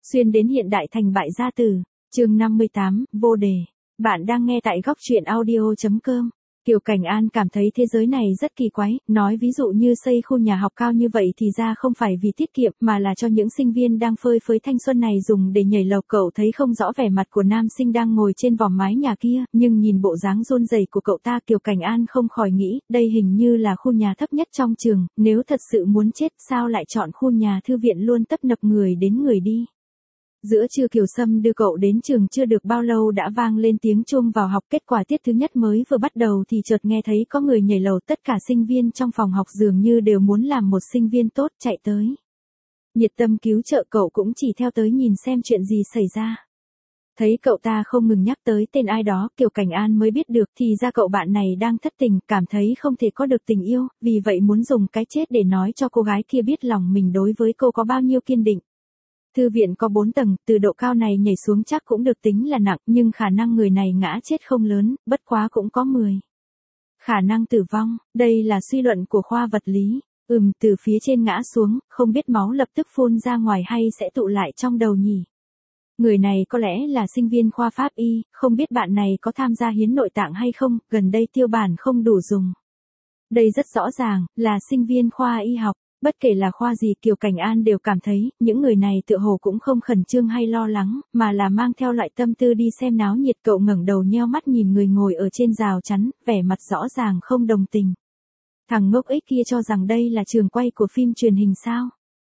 Xuyên đến hiện đại thành bại gia tử, chương 58, vô đề. Bạn đang nghe tại góc truyện audio.com. Kiều Cảnh An cảm thấy thế giới này rất kỳ quái, nói ví dụ như xây khu nhà học cao như vậy thì ra không phải vì tiết kiệm mà là cho những sinh viên đang phơi phới thanh xuân này dùng để nhảy lầu. Cậu thấy không rõ vẻ mặt của nam sinh đang ngồi trên vòm mái nhà kia, nhưng nhìn bộ dáng run rẩy của cậu ta, Kiều Cảnh An không khỏi nghĩ, đây hình như là khu nhà thấp nhất trong trường, nếu thật sự muốn chết sao lại chọn khu nhà thư viện luôn tấp nập người đến người đi. Giữa trưa Kiều Sâm đưa cậu đến trường chưa được bao lâu đã vang lên tiếng chuông vào học. Kết quả tiết thứ nhất mới vừa bắt đầu thì chợt nghe thấy có người nhảy lầu. Tất cả sinh viên trong phòng học dường như đều muốn làm một sinh viên tốt chạy tới. Nhiệt tâm cứu trợ cậu cũng chỉ theo tới nhìn xem chuyện gì xảy ra. Thấy cậu ta không ngừng nhắc tới tên ai đó, Kiều Cảnh An mới biết được thì ra cậu bạn này đang thất tình, cảm thấy không thể có được tình yêu, vì vậy muốn dùng cái chết để nói cho cô gái kia biết lòng mình đối với cô có bao nhiêu kiên định. Thư viện có 4 tầng, từ độ cao này nhảy xuống chắc cũng được tính là nặng, nhưng khả năng người này ngã chết không lớn, bất quá cũng có 10. Khả năng tử vong, đây là suy luận của khoa vật lý. Từ phía trên ngã xuống, không biết máu lập tức phun ra ngoài hay sẽ tụ lại trong đầu nhỉ. Người này có lẽ là sinh viên khoa pháp y, không biết bạn này có tham gia hiến nội tạng hay không, gần đây tiêu bản không đủ dùng. Đây rất rõ ràng, là sinh viên khoa y học. Bất kể là khoa gì, Kiều Cảnh An đều cảm thấy, những người này tựa hồ cũng không khẩn trương hay lo lắng, mà là mang theo loại tâm tư đi xem náo nhiệt. Cậu ngẩng đầu nheo mắt nhìn người ngồi ở trên rào chắn, vẻ mặt rõ ràng không đồng tình. Thằng ngốc ích kia cho rằng đây là trường quay của phim truyền hình sao?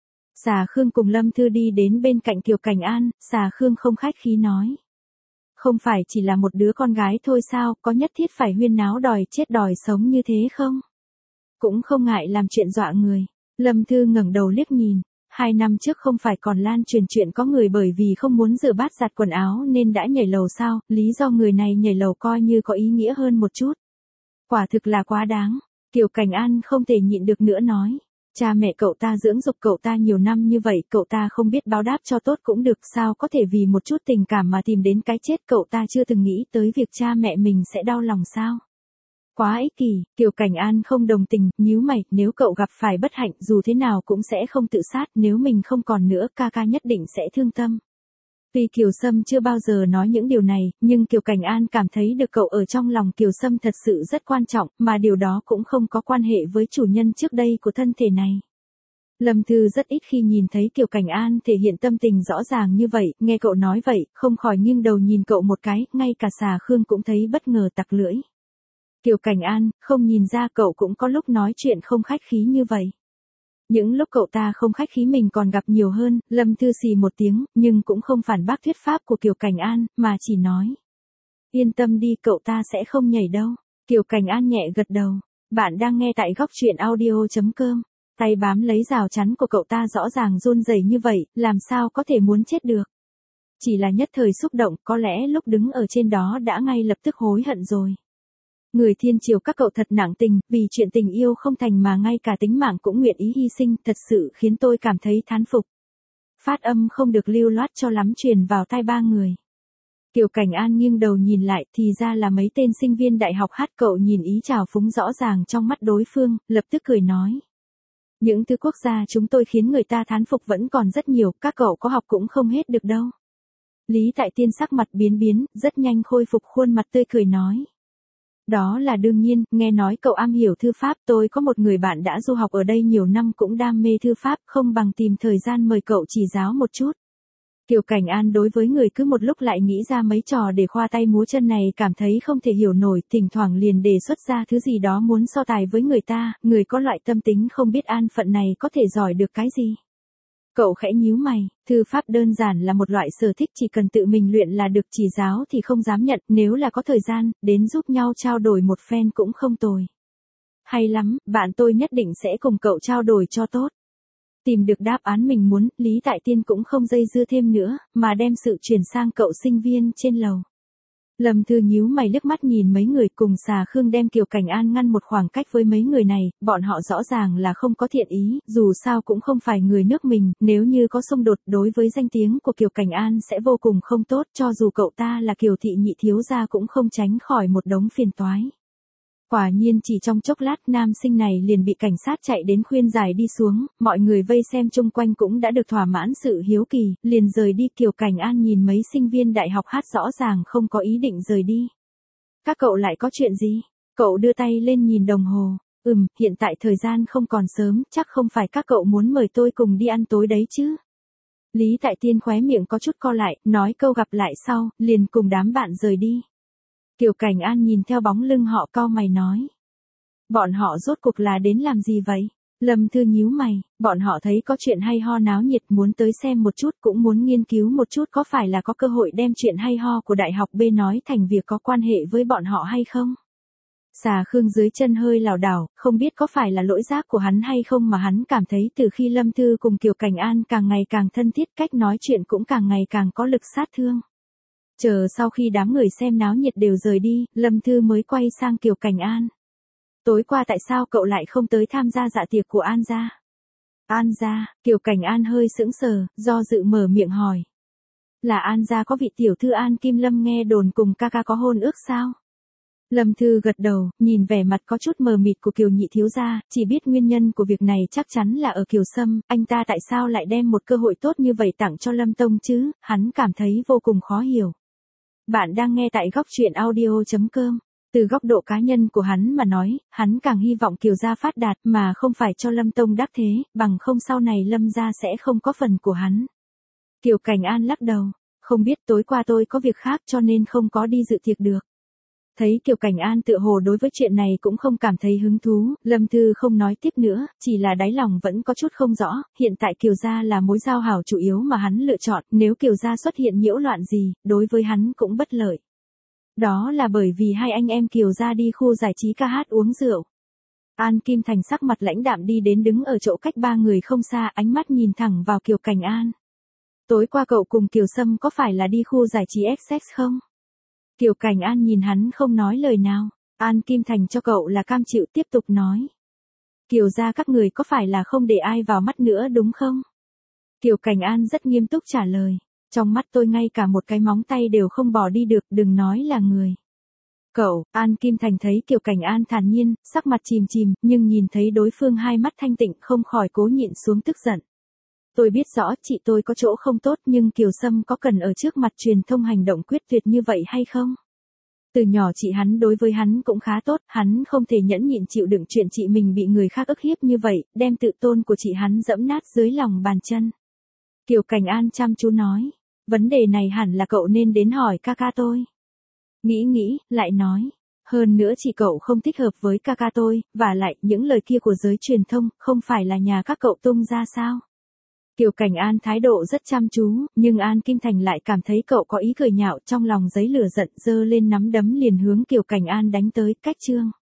Xà Khương cùng Lâm Thư đi đến bên cạnh Kiều Cảnh An, Xà Khương không khách khí nói. Không phải chỉ là một đứa con gái thôi sao, có nhất thiết phải huyên náo đòi chết đòi sống như thế không? Cũng không ngại làm chuyện dọa người. Lâm Thư ngẩng đầu liếc nhìn, 2 năm trước không phải còn lan truyền chuyện có người bởi vì không muốn rửa bát giặt quần áo nên đã nhảy lầu sao, lý do người này nhảy lầu coi như có ý nghĩa hơn một chút. Quả thực là quá đáng, Kiều Cảnh An không thể nhịn được nữa nói, cha mẹ cậu ta dưỡng dục cậu ta nhiều năm như vậy, cậu ta không biết báo đáp cho tốt cũng được, sao có thể vì một chút tình cảm mà tìm đến cái chết. Cậu ta chưa từng nghĩ tới việc cha mẹ mình sẽ đau lòng sao. Quá ích kỷ, Kiều Cảnh An không đồng tình, nhíu mày, nếu cậu gặp phải bất hạnh dù thế nào cũng sẽ không tự sát, nếu mình không còn nữa ca ca nhất định sẽ thương tâm. Tuy Kiều Sâm chưa bao giờ nói những điều này, nhưng Kiều Cảnh An cảm thấy được cậu ở trong lòng Kiều Sâm thật sự rất quan trọng, mà điều đó cũng không có quan hệ với chủ nhân trước đây của thân thể này. Lâm Thư rất ít khi nhìn thấy Kiều Cảnh An thể hiện tâm tình rõ ràng như vậy, nghe cậu nói vậy, không khỏi nghiêng đầu nhìn cậu một cái, ngay cả Xà Khương cũng thấy bất ngờ tặc lưỡi. Kiều Cảnh An, không nhìn ra cậu cũng có lúc nói chuyện không khách khí như vậy. Những lúc cậu ta không khách khí mình còn gặp nhiều hơn. Lâm Thư xì một tiếng, nhưng cũng không phản bác thuyết pháp của Kiều Cảnh An, mà chỉ nói. Yên tâm đi, cậu ta sẽ không nhảy đâu. Kiều Cảnh An nhẹ gật đầu. Bạn đang nghe tại góc truyện audio.com. Tay bám lấy rào chắn của cậu ta rõ ràng run rẩy như vậy, làm sao có thể muốn chết được. Chỉ là nhất thời xúc động, có lẽ lúc đứng ở trên đó đã ngay lập tức hối hận rồi. Người thiên triều các cậu thật nặng tình, vì chuyện tình yêu không thành mà ngay cả tính mạng cũng nguyện ý hy sinh, thật sự khiến tôi cảm thấy thán phục. Phát âm không được lưu loát cho lắm truyền vào tai 3 người. Kiều Cảnh An nghiêng đầu nhìn lại thì ra là mấy tên sinh viên đại học hát. Cậu nhìn ý trào phúng rõ ràng trong mắt đối phương, lập tức cười nói. Những thứ quốc gia chúng tôi khiến người ta thán phục vẫn còn rất nhiều, các cậu có học cũng không hết được đâu. Lý Tại Tiên sắc mặt biến, rất nhanh khôi phục khuôn mặt tươi cười nói. Đó là đương nhiên, nghe nói cậu am hiểu thư pháp, tôi có một người bạn đã du học ở đây nhiều năm cũng đam mê thư pháp, không bằng tìm thời gian mời cậu chỉ giáo một chút. Kiều Cảnh An đối với người cứ một lúc lại nghĩ ra mấy trò để khoa tay múa chân này cảm thấy không thể hiểu nổi, thỉnh thoảng liền đề xuất ra thứ gì đó muốn so tài với người ta, người có loại tâm tính không biết an phận này có thể giỏi được cái gì. Cậu khẽ nhíu mày, thư pháp đơn giản là một loại sở thích, chỉ cần tự mình luyện là được, chỉ giáo thì không dám nhận, nếu là có thời gian, đến giúp nhau trao đổi một phen cũng không tồi. Hay lắm, bạn tôi nhất định sẽ cùng cậu trao đổi cho tốt. Tìm được đáp án mình muốn, Lý Tại Tiên cũng không dây dưa thêm nữa, mà đem sự chuyển sang cậu sinh viên trên lầu. Lâm Thư nhíu mày liếc mắt nhìn mấy người cùng Xà Khương đem Kiều Cảnh An ngăn một khoảng cách với mấy người này, bọn họ rõ ràng là không có thiện ý, dù sao cũng không phải người nước mình, nếu như có xung đột đối với danh tiếng của Kiều Cảnh An sẽ vô cùng không tốt, cho dù cậu ta là Kiều thị nhị thiếu gia cũng không tránh khỏi một đống phiền toái. Quả nhiên chỉ trong chốc lát nam sinh này liền bị cảnh sát chạy đến khuyên giải đi xuống, mọi người vây xem chung quanh cũng đã được thỏa mãn sự hiếu kỳ, liền rời đi. Kiều Cảnh An nhìn mấy sinh viên đại học hát rõ ràng không có ý định rời đi. Các cậu lại có chuyện gì? Cậu đưa tay lên nhìn đồng hồ. Hiện tại thời gian không còn sớm, chắc không phải các cậu muốn mời tôi cùng đi ăn tối đấy chứ? Lý Tại Tiên khóe miệng có chút co lại, nói câu gặp lại sau, liền cùng đám bạn rời đi. Kiều Cảnh An nhìn theo bóng lưng họ cau mày nói. Bọn họ rốt cuộc là đến làm gì vậy? Lâm Thư nhíu mày, bọn họ thấy có chuyện hay ho náo nhiệt muốn tới xem một chút, cũng muốn nghiên cứu một chút có phải là có cơ hội đem chuyện hay ho của Đại học B nói thành việc có quan hệ với bọn họ hay không? Xà Khương dưới chân hơi lảo đảo, không biết có phải là lỗi giác của hắn hay không mà hắn cảm thấy từ khi Lâm Thư cùng Kiều Cảnh An càng ngày càng thân thiết, cách nói chuyện cũng càng ngày càng có lực sát thương. Chờ sau khi đám người xem náo nhiệt đều rời đi, Lâm Thư mới quay sang Kiều Cảnh An. Tối qua tại sao cậu lại không tới tham gia dạ tiệc của An gia? An gia? Kiều Cảnh An hơi sững sờ, do dự mở miệng hỏi. Là An gia có vị tiểu thư An Kim Lâm nghe đồn cùng ca ca có hôn ước sao? Lâm Thư gật đầu, nhìn vẻ mặt có chút mờ mịt của Kiều nhị thiếu gia, chỉ biết nguyên nhân của việc này chắc chắn là ở Kiều Sâm, anh ta tại sao lại đem một cơ hội tốt như vậy tặng cho Lâm Tông chứ, hắn cảm thấy vô cùng khó hiểu. Bạn đang nghe tại góc truyện audio.com. Từ góc độ cá nhân của hắn mà nói, hắn càng hy vọng Kiều gia phát đạt mà không phải cho Lâm Tông đắc thế, bằng không sau này Lâm gia sẽ không có phần của hắn. Kiều Cảnh An lắc đầu, không biết tối qua tôi có việc khác cho nên không có đi dự tiệc được. Thấy Kiều Cảnh An tựa hồ đối với chuyện này cũng không cảm thấy hứng thú, Lâm Thư không nói tiếp nữa, chỉ là đáy lòng vẫn có chút không rõ, hiện tại Kiều gia là mối giao hảo chủ yếu mà hắn lựa chọn, nếu Kiều gia xuất hiện nhiễu loạn gì, đối với hắn cũng bất lợi. Đó là bởi vì hai anh em Kiều gia đi khu giải trí ca hát uống rượu. An Kim Thành sắc mặt lãnh đạm đi đến đứng ở chỗ cách ba người không xa, ánh mắt nhìn thẳng vào Kiều Cảnh An. Tối qua cậu cùng Kiều Sâm có phải là đi khu giải trí XX không? Kiều Cảnh An nhìn hắn không nói lời nào. An Kim Thành cho cậu là cam chịu tiếp tục nói. Kiều gia các người có phải là không để ai vào mắt nữa đúng không? Kiều Cảnh An rất nghiêm túc trả lời. Trong mắt tôi ngay cả một cái móng tay đều không bỏ đi được, đừng nói là người. Cậu, An Kim Thành thấy Kiều Cảnh An thản nhiên, sắc mặt chìm chìm, nhưng nhìn thấy đối phương hai mắt thanh tịnh không khỏi cố nhịn xuống tức giận. Tôi biết rõ chị tôi có chỗ không tốt nhưng Kiều Sâm có cần ở trước mặt truyền thông hành động quyết tuyệt như vậy hay không? Từ nhỏ chị hắn đối với hắn cũng khá tốt, hắn không thể nhẫn nhịn chịu đựng chuyện chị mình bị người khác ức hiếp như vậy, đem tự tôn của chị hắn dẫm nát dưới lòng bàn chân. Kiều Cảnh An chăm chú nói, vấn đề này hẳn là cậu nên đến hỏi ca ca tôi. Nghĩ, lại nói, hơn nữa chị cậu không thích hợp với ca ca tôi, và lại những lời kia của giới truyền thông, không phải là nhà các cậu tung ra sao? Kiều Cảnh An thái độ rất chăm chú, nhưng An Kim Thành lại cảm thấy cậu có ý cười nhạo, trong lòng giấy lửa giận giơ lên nắm đấm liền hướng Kiều Cảnh An đánh tới, cách chương.